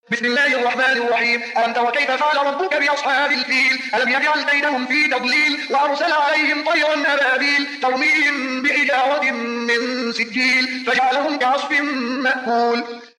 بسم الله الرحمن الرحيم. ألم تر كيف فعل ربك بأصحاب الفيل؟ ألم يجعل كيدهم في تضليل وأرسل عليهم طيرا أبابيل ترميهم بحجارة من سجيل فجعلهم كعصف مأكول.